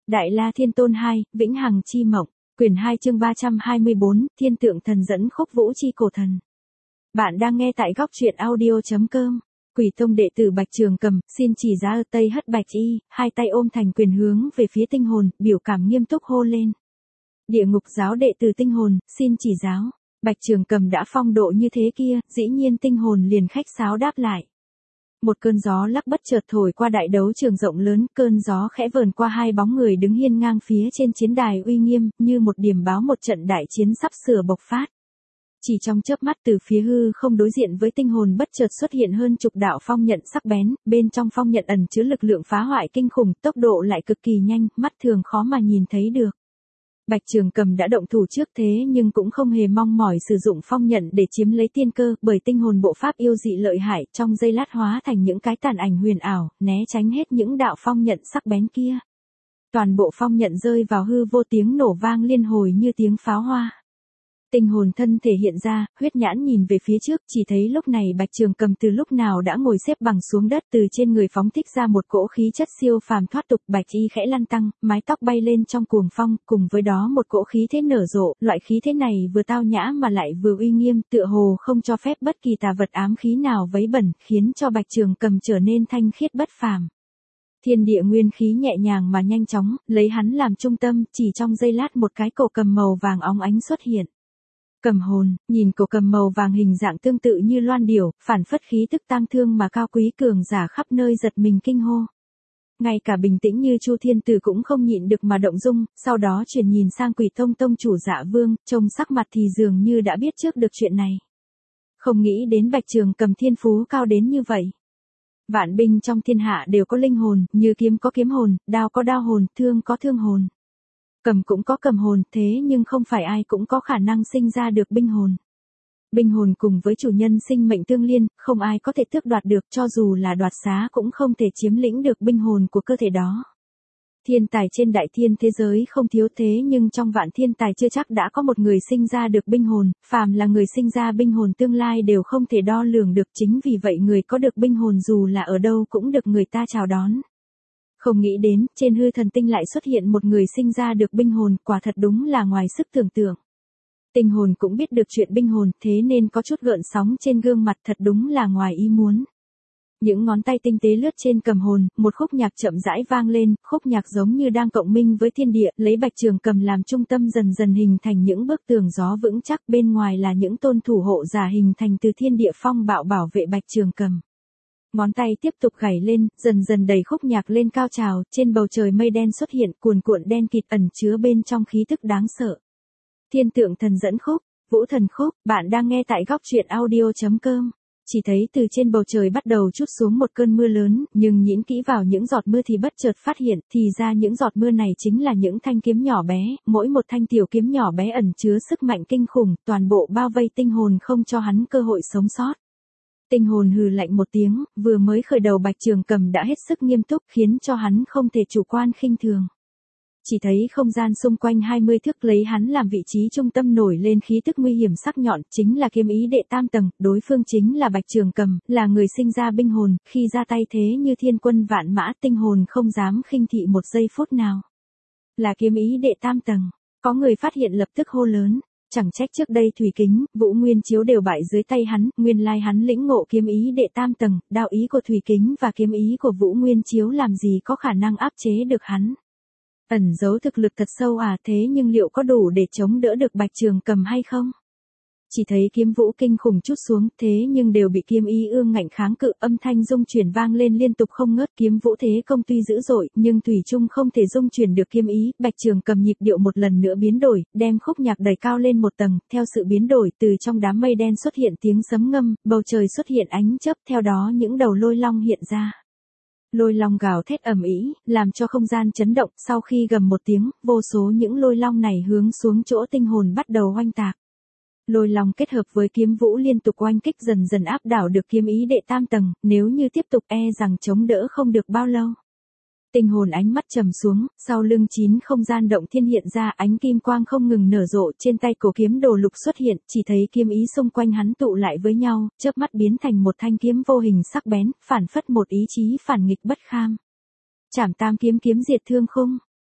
Đại La Thiên Tôn 2, Vĩnh Hằng Chi Mộng, quyển 2 chương 324, Thiên Tượng Thần dẫn khúc vũ chi cổ thần. Bạn đang nghe tại góc truyện audio.com. Quỷ Tông đệ tử Bạch Trường Cầm, xin chỉ giá ở Tây Hất Bạch Y, hai tay ôm thành quyền hướng về phía tinh hồn, biểu cảm nghiêm túc hô lên. Địa Ngục giáo đệ tử tinh hồn, xin chỉ giáo. Bạch Trường Cầm đã phong độ như thế kia, dĩ nhiên tinh hồn liền khách sáo đáp lại. Một cơn gió lắc bất chợt thổi qua đại đấu trường rộng lớn, cơn gió khẽ vờn qua hai bóng người đứng hiên ngang phía trên chiến đài uy nghiêm, như một điểm báo một trận đại chiến sắp sửa bộc phát. Chỉ trong chớp mắt từ phía hư không đối diện với tinh hồn bất chợt xuất hiện hơn chục đạo phong nhận sắc bén, bên trong phong nhận ẩn chứa lực lượng phá hoại kinh khủng, tốc độ lại cực kỳ nhanh, mắt thường khó mà nhìn thấy được. Bạch Trường Cầm đã động thủ trước thế nhưng cũng không hề mong mỏi sử dụng phong nhận để chiếm lấy tiên cơ, bởi tinh hồn bộ pháp yêu dị lợi hại, trong giây lát hóa thành những cái tàn ảnh huyền ảo, né tránh hết những đạo phong nhận sắc bén kia. Toàn bộ phong nhận rơi vào hư vô, tiếng nổ vang liên hồi như tiếng pháo hoa. Tinh hồn thân thể hiện ra, huyết nhãn nhìn về phía trước, chỉ thấy lúc này Bạch Trường Cầm từ lúc nào đã ngồi xếp bằng xuống đất, từ trên người phóng thích ra một cỗ khí chất siêu phàm thoát tục, bạch y khẽ lăn tăng, mái tóc bay lên trong cuồng phong, cùng với đó một cỗ khí thế nở rộ, loại khí thế này vừa tao nhã mà lại vừa uy nghiêm, tựa hồ không cho phép bất kỳ tà vật ám khí nào vấy bẩn, khiến cho Bạch Trường Cầm trở nên thanh khiết bất phàm. Thiên địa nguyên khí nhẹ nhàng mà nhanh chóng, lấy hắn làm trung tâm, chỉ trong giây lát một cái cổ cầm màu vàng óng ánh xuất hiện. Cầm hồn, nhìn cổ cầm màu vàng hình dạng tương tự như loan điểu, phản phất khí tức tang thương mà cao quý cường giả khắp nơi giật mình kinh hô. Ngay cả bình tĩnh như Chu Thiên Tử cũng không nhịn được mà động dung, sau đó chuyển nhìn sang Quỷ Tông tông chủ Dạ Vương, trông sắc mặt thì dường như đã biết trước được chuyện này. Không nghĩ đến Bạch Trường Cầm thiên phú cao đến như vậy. Vạn binh trong thiên hạ đều có linh hồn, như kiếm có kiếm hồn, đao có đao hồn, thương có thương hồn. Cầm cũng có cầm hồn, thế nhưng không phải ai cũng có khả năng sinh ra được binh hồn. Binh hồn cùng với chủ nhân sinh mệnh tương liên, không ai có thể tước đoạt được, cho dù là đoạt xá cũng không thể chiếm lĩnh được binh hồn của cơ thể đó. Thiên tài trên đại thiên thế giới không thiếu, thế nhưng trong vạn thiên tài chưa chắc đã có một người sinh ra được binh hồn, phàm là người sinh ra binh hồn tương lai đều không thể đo lường được, chính vì vậy người có được binh hồn dù là ở đâu cũng được người ta chào đón. Không nghĩ đến, trên hư thần tinh lại xuất hiện một người sinh ra được binh hồn, quả thật đúng là ngoài sức tưởng tượng. Tinh hồn cũng biết được chuyện binh hồn, thế nên có chút gợn sóng trên gương mặt, thật đúng là ngoài ý muốn. Những ngón tay tinh tế lướt trên cầm hồn, một khúc nhạc chậm rãi vang lên, khúc nhạc giống như đang cộng minh với thiên địa, lấy Bạch Trường Cầm làm trung tâm dần dần hình thành những bức tường gió vững chắc, bên ngoài là những tôn thủ hộ giả hình thành từ thiên địa phong bạo bảo vệ Bạch Trường Cầm. Ngón tay tiếp tục gảy lên, dần dần đẩy khúc nhạc lên cao trào, trên bầu trời mây đen xuất hiện, cuồn cuộn đen kịt ẩn chứa bên trong khí tức đáng sợ. Thiên Tượng Thần dẫn khúc, Vũ Thần khúc, bạn đang nghe tại góc truyện audio.com. Chỉ thấy từ trên bầu trời bắt đầu trút xuống một cơn mưa lớn, nhưng nhìn kỹ vào những giọt mưa thì bất chợt phát hiện, thì ra những giọt mưa này chính là những thanh kiếm nhỏ bé, mỗi một thanh tiểu kiếm nhỏ bé ẩn chứa sức mạnh kinh khủng, toàn bộ bao vây tinh hồn không cho hắn cơ hội sống sót. Tinh hồn hừ lạnh một tiếng, vừa mới khởi đầu Bạch Trường Cầm đã hết sức nghiêm túc, khiến cho hắn không thể chủ quan khinh thường. Chỉ thấy không gian xung quanh 20 thước lấy hắn làm vị trí trung tâm nổi lên khí tức nguy hiểm sắc nhọn, chính là kiếm ý đệ tam tầng, đối phương chính là Bạch Trường Cầm, là người sinh ra binh hồn, khi ra tay thế như thiên quân vạn mã, tinh hồn không dám khinh thị một giây phút nào. Là kiếm ý đệ tam tầng, có người phát hiện lập tức hô lớn. Chẳng trách trước đây Thủy Kính, Vũ Nguyên Chiếu đều bại dưới tay hắn, nguyên lai hắn lĩnh ngộ kiếm ý đệ tam tầng, đạo ý của Thủy Kính và kiếm ý của Vũ Nguyên Chiếu làm gì có khả năng áp chế được hắn. Ẩn giấu thực lực thật sâu à, thế nhưng liệu có đủ để chống đỡ được Bạch Trường Cầm hay không? Chỉ thấy kiếm vũ kinh khủng trút xuống, thế nhưng đều bị kiếm ý ương ngạnh kháng cự, âm thanh dung chuyển vang lên liên tục không ngớt, kiếm vũ thế công tuy dữ dội, nhưng thủy chung không thể dung chuyển được kiếm ý. Bạch Trường Cầm nhịp điệu một lần nữa biến đổi, đem khúc nhạc đẩy cao lên một tầng, theo sự biến đổi, từ trong đám mây đen xuất hiện tiếng sấm ngâm, bầu trời xuất hiện ánh chớp, theo đó những đầu lôi long hiện ra. Lôi long gào thét ầm ĩ, làm cho không gian chấn động, sau khi gầm một tiếng, vô số những lôi long này hướng xuống chỗ tinh hồn bắt đầu oanh tạc. Lôi long kết hợp với kiếm vũ liên tục oanh kích dần dần áp đảo được kiếm ý đệ tam tầng, nếu như tiếp tục rằng chống đỡ không được bao lâu. Tinh hồn ánh mắt trầm xuống, sau lưng 9 không gian động thiên hiện ra, ánh kim quang không ngừng nở rộ, trên tay cổ kiếm đồ lục xuất hiện, chỉ thấy kiếm ý xung quanh hắn tụ lại với nhau, chớp mắt biến thành một thanh kiếm vô hình sắc bén, phản phất một ý chí phản nghịch bất kham. Trảm tam kiếm, kiếm diệt thương khung.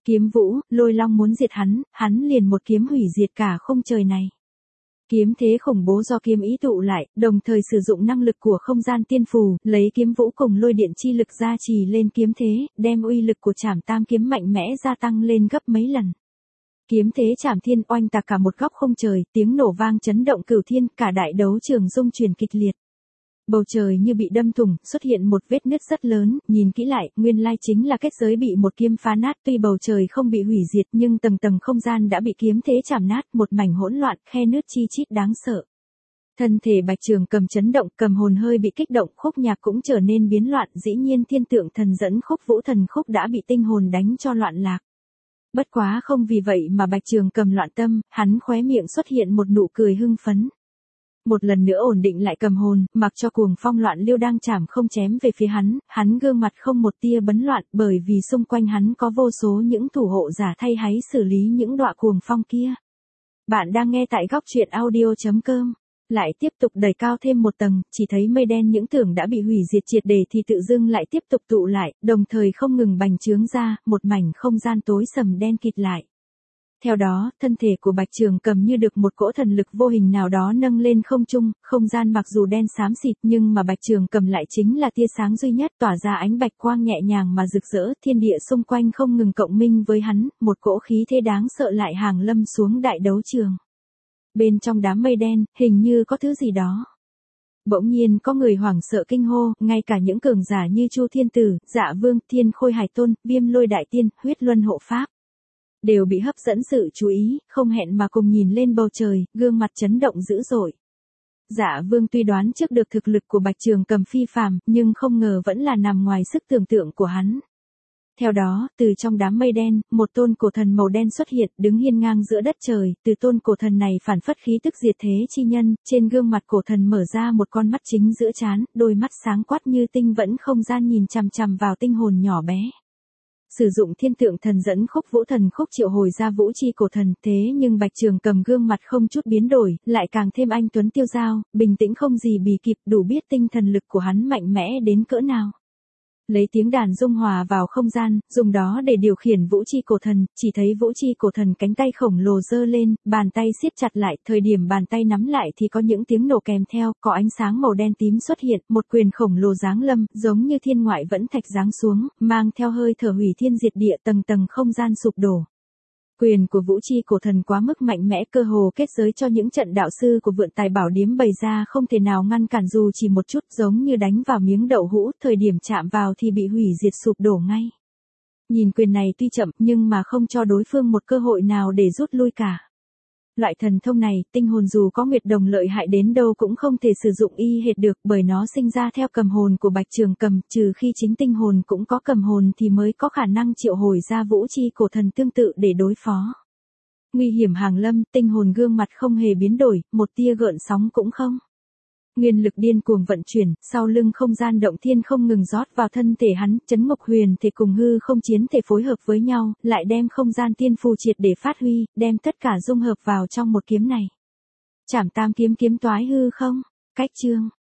Kiếm vũ, Lôi Long muốn diệt hắn liền một kiếm hủy diệt cả khung trời này. Kiếm thế khủng bố do kiếm ý tụ lại, đồng thời sử dụng năng lực của không gian tiên phù, lấy kiếm vũ cùng lôi điện chi lực gia trì lên kiếm thế, đem uy lực của Trảm Tam kiếm mạnh mẽ gia tăng lên gấp mấy lần. Kiếm thế Trảm Thiên oanh tạc cả một góc không trời, tiếng nổ vang chấn động cửu thiên, cả đại đấu trường rung chuyển kịch liệt. Bầu trời như bị đâm thủng, xuất hiện một vết nứt rất lớn, nhìn kỹ lại, nguyên lai chính là kết giới bị một kiếm phá nát, tuy bầu trời không bị hủy diệt nhưng tầng tầng không gian đã bị kiếm thế chảm nát, một mảnh hỗn loạn, khe nứt chi chít đáng sợ. Thân thể Bạch Trường Cầm chấn động, cầm hồn hơi bị kích động, khúc nhạc cũng trở nên biến loạn, dĩ nhiên thiên tượng thần dẫn khúc vũ thần khúc đã bị tinh hồn đánh cho loạn lạc. Bất quá không vì vậy mà Bạch Trường Cầm loạn tâm, hắn khóe miệng xuất hiện một nụ cười hưng phấn. Một lần nữa ổn định lại cầm hồn, mặc cho cuồng phong loạn lưu đang chảm không chém về phía hắn gương mặt không một tia bấn loạn bởi vì xung quanh hắn có vô số những thủ hộ giả thay hắn xử lý những đọa cuồng phong kia. Bạn đang nghe tại góc truyện audio.com. Lại tiếp tục đẩy cao thêm một tầng, chỉ thấy mây đen những tưởng đã bị hủy diệt triệt để thì tự dưng lại tiếp tục tụ lại, đồng thời không ngừng bành trướng ra, một mảnh không gian tối sầm đen kịt lại. Theo đó, thân thể của Bạch Trường Cầm như được một cỗ thần lực vô hình nào đó nâng lên không trung, không gian mặc dù đen xám xịt nhưng mà Bạch Trường Cầm lại chính là tia sáng duy nhất tỏa ra ánh bạch quang nhẹ nhàng mà rực rỡ, thiên địa xung quanh không ngừng cộng minh với hắn, một cỗ khí thế đáng sợ lại hàng lâm xuống đại đấu trường. Bên trong đám mây đen, hình như có thứ gì đó. Bỗng nhiên có người hoảng sợ kinh hô, ngay cả những cường giả như Chu Thiên Tử, Dạ Vương, Thiên Khôi Hải Tôn, Viêm Lôi Đại Tiên, Huyết Luân Hộ Pháp đều bị hấp dẫn sự chú ý, không hẹn mà cùng nhìn lên bầu trời, gương mặt chấn động dữ dội. Dạ Vương tuy đoán trước được thực lực của Bạch Trường Cầm phi phàm, nhưng không ngờ vẫn là nằm ngoài sức tưởng tượng của hắn. Theo đó, từ trong đám mây đen, một tôn cổ thần màu đen xuất hiện, đứng hiên ngang giữa đất trời, từ tôn cổ thần này phản phất khí tức diệt thế chi nhân, trên gương mặt cổ thần mở ra một con mắt chính giữa trán, đôi mắt sáng quắc như tinh vẫn không gian nhìn chằm chằm vào tinh hồn nhỏ bé. Sử dụng thiên tượng thần dẫn khúc vũ thần khúc triệu hồi ra vũ chi cổ thần, thế nhưng Bạch Trường Cầm gương mặt không chút biến đổi, lại càng thêm anh tuấn tiêu dao, bình tĩnh không gì bì kịp, đủ biết tinh thần lực của hắn mạnh mẽ đến cỡ nào. Lấy tiếng đàn dung hòa vào không gian, dùng đó để điều khiển vũ chi cổ thần, chỉ thấy vũ chi cổ thần cánh tay khổng lồ giơ lên, bàn tay siết chặt lại, thời điểm bàn tay nắm lại thì có những tiếng nổ kèm theo, có ánh sáng màu đen tím xuất hiện, một quyền khổng lồ giáng lâm, giống như thiên ngoại vẫn thạch giáng xuống, mang theo hơi thở hủy thiên diệt địa, tầng tầng không gian sụp đổ. Quyền của vũ chi cổ thần quá mức mạnh mẽ, cơ hồ kết giới cho những trận đạo sư của Vượn Tài Bảo Điếm bày ra không thể nào ngăn cản dù chỉ một chút, giống như đánh vào miếng đậu hũ, thời điểm chạm vào thì bị hủy diệt sụp đổ ngay. Nhìn quyền này tuy chậm nhưng mà không cho đối phương một cơ hội nào để rút lui cả. Loại thần thông này, tinh hồn dù có Nguyệt Đồng lợi hại đến đâu cũng không thể sử dụng y hệt được, bởi nó sinh ra theo cầm hồn của Bạch Trường Cầm, trừ khi chính tinh hồn cũng có cầm hồn thì mới có khả năng triệu hồi ra vũ chi cổ thần tương tự để đối phó. Nguy hiểm hàng lâm, tinh hồn gương mặt không hề biến đổi, một tia gợn sóng cũng không. Nguyên lực điên cuồng vận chuyển, sau lưng không gian động thiên không ngừng rót vào thân thể hắn, Chấn Ngục Huyền thể cùng hư không chiến thể phối hợp với nhau, lại đem không gian tiên phù triệt để phát huy, đem tất cả dung hợp vào trong một kiếm này. Trảm Tam kiếm kiếm toái hư không. Cách chương